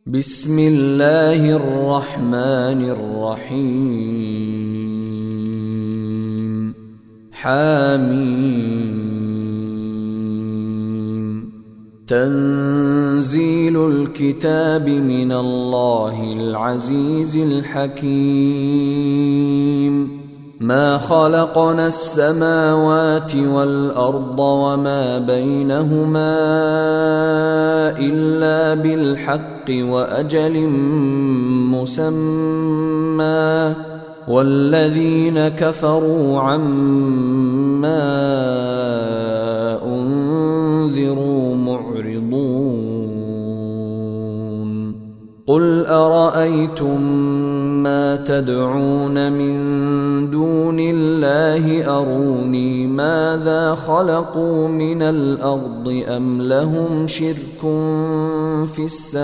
بسم الله الرحمن الرحيم حميم تنزيل الكتاب من الله العزيز الحكيم ما خلقنا السماوات والأرض وما بينهما إلا بالحق وأجل مسمى والذين كفروا عما أنذروا معرضون قل أرأيتم ما تدعون من دون الله أروني ماذا خلقوا من الأرض أم لهم شرك في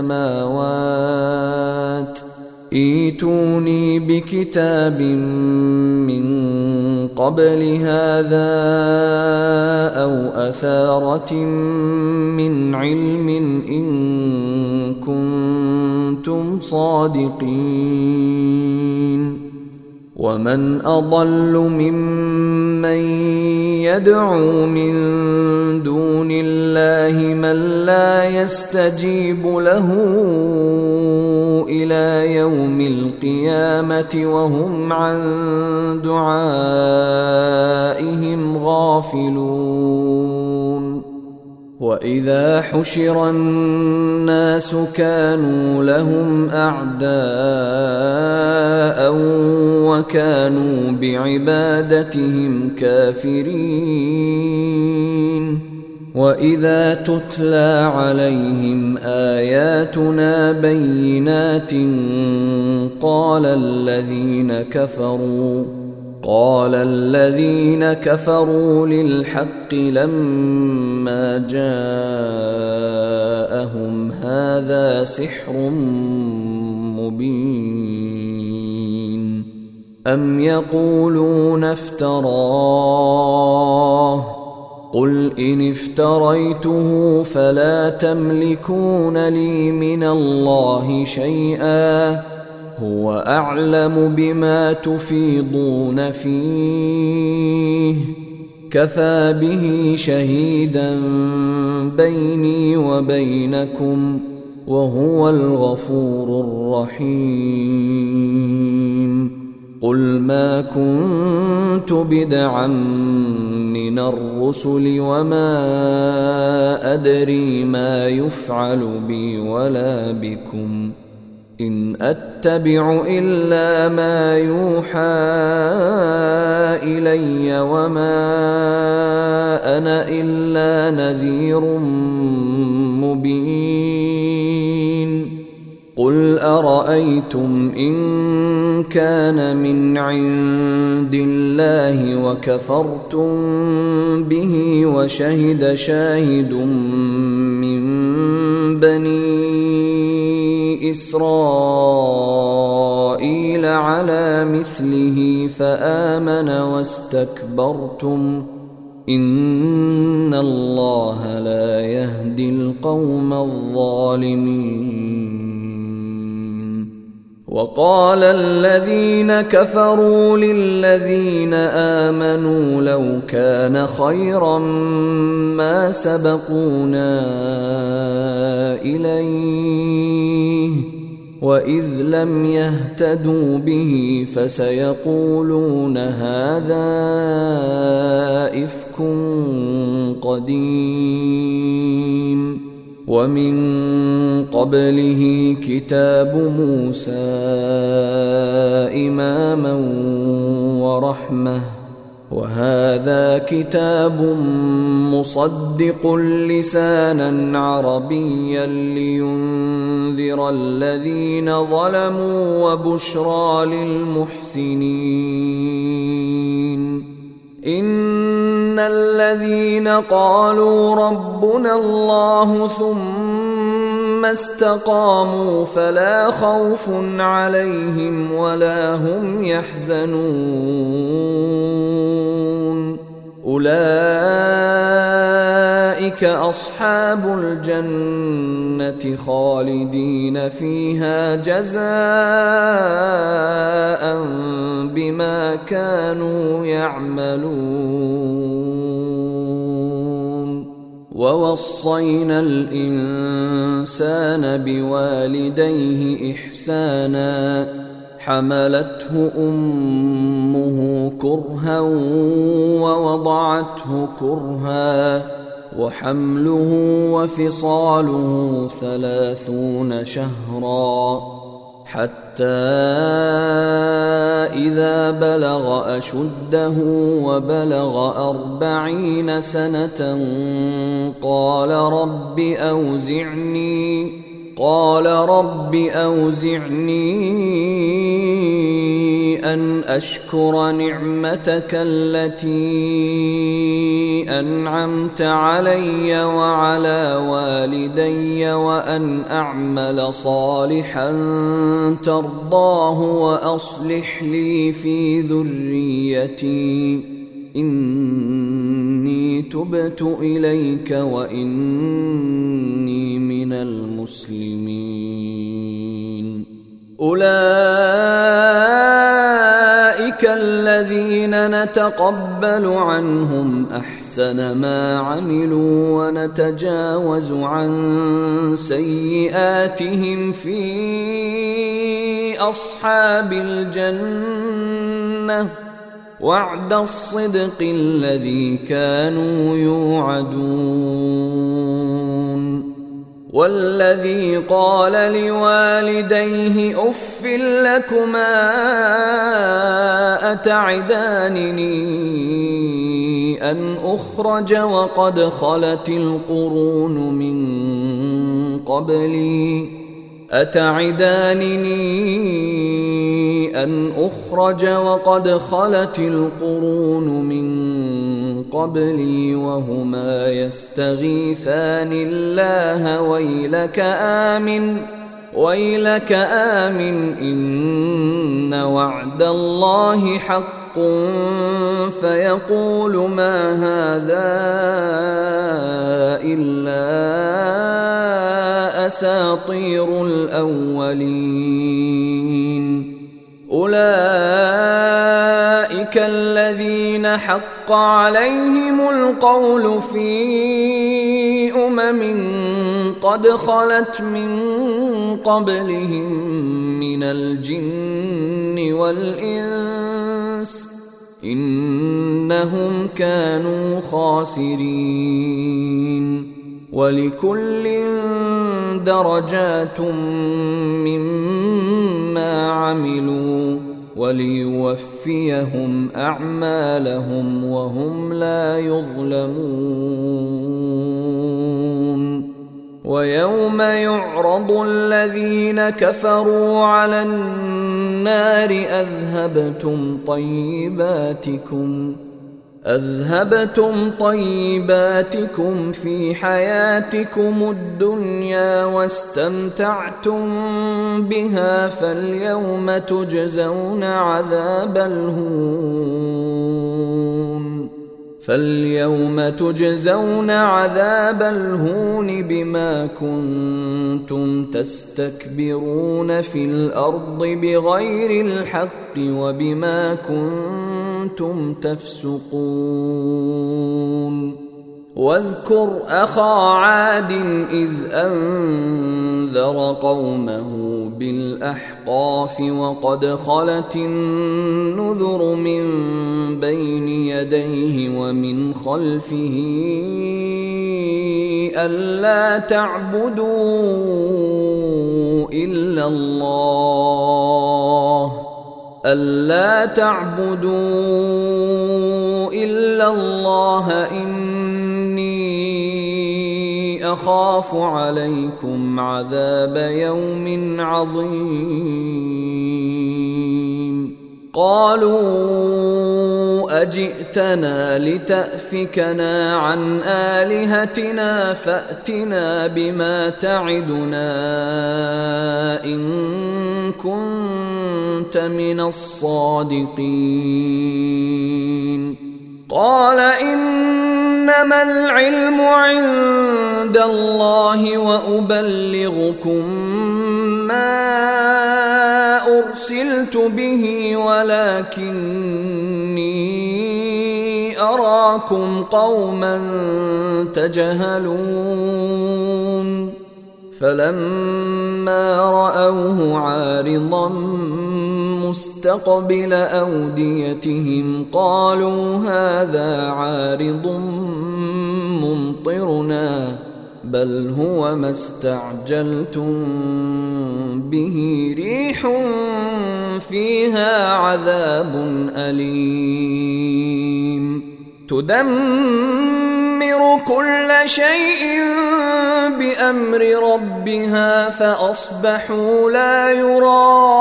السماوات ائتوني بكتاب من قبل هذا أو أثارة من علم إن كنتم صادقين ومن أضل ممن يدعو من دون الله من لا يستجيب له إلى يوم القيامة وهم عن دعائهم غافلون وإذا حشر الناس كانوا لهم أعداء وكانوا بعبادتهم كافرين وإذا تتلى عليهم آياتنا بينات قال الذين كفروا للحق لما جاءهم هذا سحر مبين أم يقولون افتراه قل إن افتريته فلا تملكون لي من الله شيئا هو أعلم بما تفيضون فيه كفى به شهيدا بيني وبينكم وهو الغفور الرحيم قل ما كنت بدعا من الرسل وما أدري ما يفعل بي ولا بكم إن أتبع إلا ما يوحى إلي وما أنا إلا نذير مبين قل أرأيتم إن كان من عند الله وكفرتم به وشهد شاهد من بني إسرائيل على مثله فآمن واستكبرتم إن الله لا يهدي القوم الظالمين وقال الذين كفروا للذين آمنوا لو كان خيرا ما سبقونا إليه وإذ لم يهتدوا به فسيقولون هذا إفك قديم ومن قبله كتاب موسى إماما ورحمة وهذا كتاب مصدق لسانا عربيا لينذر الذين ظلموا وبشرى للمحسنين إن الذين قالوا ربنا الله ثم استقاموا فلا خوف عليهم ولا هم يحزنون أولئك أصحاب الجنة خالدين فيها جزاء بما كانوا يعملون. ووصينا الإنسان بوالديه إحسانا حملته أمه كرها ووضعته كرها وحمله وفصاله 30 شهرا حتى إذا بلغ أشده وبلغ 40 سنة قال رب أوزعني أن أشكر نعمتك التي أنعمت علي وعلى والدي وأن أعمل صالحا ترضاه وأصلح لي في ذريتي إني تبت إليك وإني من المسلمين. أولئك الذين نتقبل عنهم أحسن ما عملوا ونتجاوز عن سيئاتهم في أصحاب الجنة وعد الصدق الذي كانوا يوعدون. والذي قال لوالديه أف لكما أتعدانني أن أخرج وقد خلت القرون من قبلي وهما يستغيثان الله ويلك آمن إن وعد الله حق فيقول ما هذا إلا أساطير الأولين. أولئك الذين حق عليهم القول في قد خلت من قبلهم من الجن والإنس إنهم كانوا خاسرين. ولكل درجات مما عملوا وليوفيهم أعمالهم وهم لا يظلمون. ويوم يعرض الذين كفروا على النار أذهبتم طيباتكم في حياتكم الدنيا واستمتعتم بها فاليوم تجزون عذاب الهون بما كنتم تستكبرون في الأرض بغير الحق وبما كنتم تفسقون. واذكر أخا عاد إذ أنذر قومه بالأحقاف وقد خلت النذر من بين يديه ومن خلفه ألا تعبدوا إلا الله إني أخاف عليكم عذاب يوم عظيم. قالوا أجئتنا لتأفكنا عن آلهتنا فأتنا بما تعدنا إن كنت من الصادقين. قال إنما العلم عند الله وأبلغكم ما أرسلت به ولكني أراكم قوما تجهلون فلما رأوه عارضا مستقبل أوديتهم قالوا هذا عارض ممطرنا بل هو ما استعجلتم به ريح فيها عذاب أليم تدمر كل شيء بأمر ربها فأصبحوا لا يرى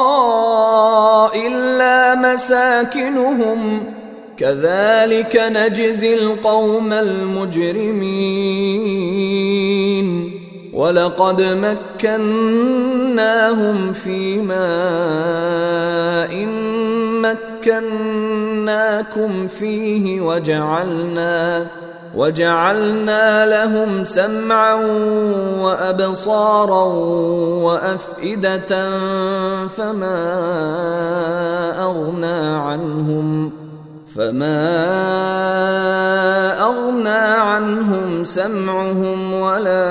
إلا مساكنهم كذلك نجزي القوم المجرمين ولقد مكناهم في ماء مكناكم فيه وجعلنا لهم سمعا وأبصارا وأفئدة فما أغنى عنهم سمعهم ولا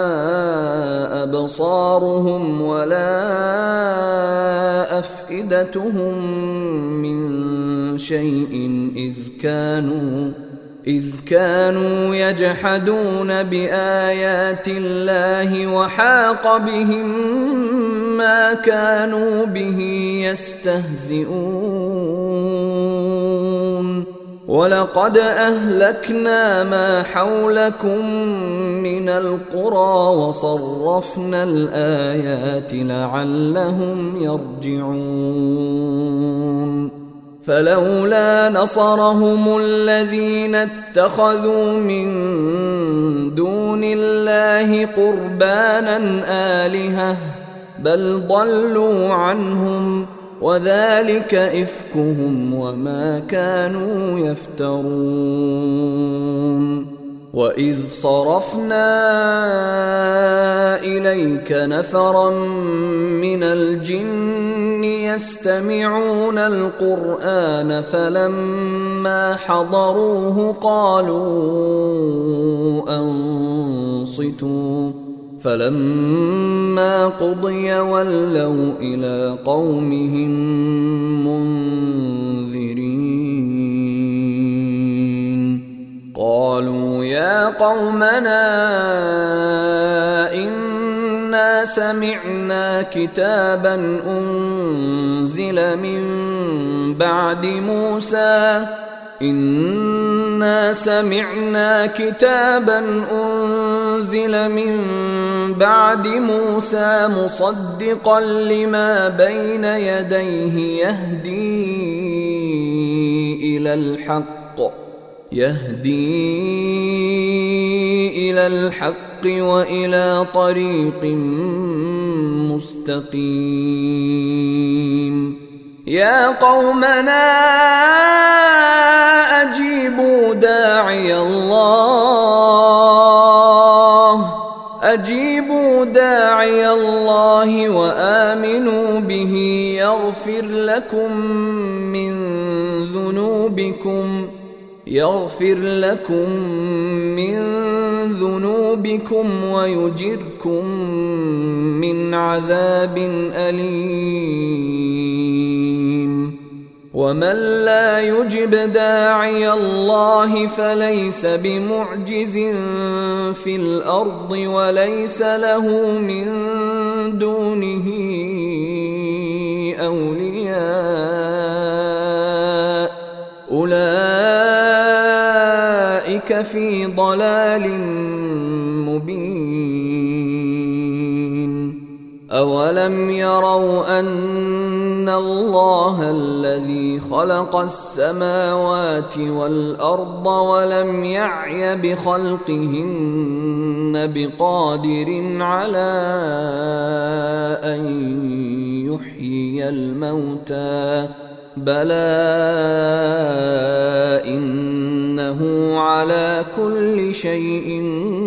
أبصارهم ولا أفئدتهم من شيء إذ كانوا يجحدون بآيات الله وحاق بهم ما كانوا به يستهزئون ولقد أهلكنا ما حولكم من القرى وصرفنا الآيات لعلهم يرجعون فلولا نصرهم الذين اتخذوا من دون الله قربانا آلهة بل ضلوا عنهم وذلك إفكهم وما كانوا يفترون وإذ صرفنا إليك نفرا من الجن يستمعون القرآن فلما حضروه قالوا أنصتوا فلما قضي ولوا إلى قومهم منذرين قالوا يا قومنا إنا سمعنا كتابا أنزل من بعد موسى مصدقا لما بين يديه يهدي إلى الحق وإلى طريق مستقيم يا قومنا أجيبوا داعي الله وآمنوا به يغفر لكم من ذنوبكم ويجركم من عذاب أليم ومن لا يجب داعي الله فليس بمعجز في الأرض وليس له من دونه أولياء أولئك في ضلال مبين أولم يروا أن الله الذي خلق السماوات والأرض ولم يعي بخلقهن بقادر على أن يحيي الموتى بلى إن شيء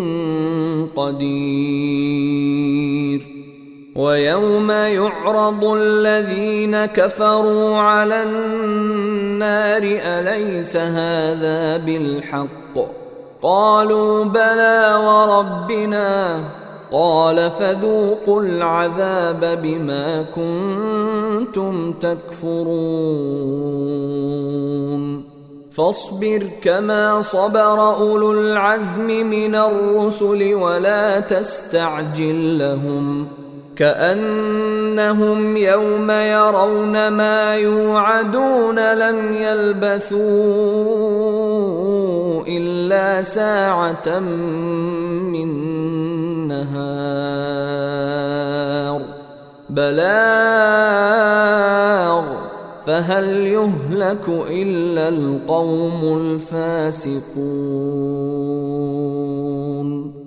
قدير. ويوم يعرض الذين كفروا على النار أليس هذا بالحق؟ قالوا بلى وربنا. قال فذوقوا العذاب بما كنتم تكفرون. فاصبر كما صبر أولو العزم من الرسل ولا تستعجل لهم، كأنهم يوم يرون ما يوعدون لم يلبثوا إلا ساعة من نهار بلاغ فهل يهلك إلا القوم الفاسقون.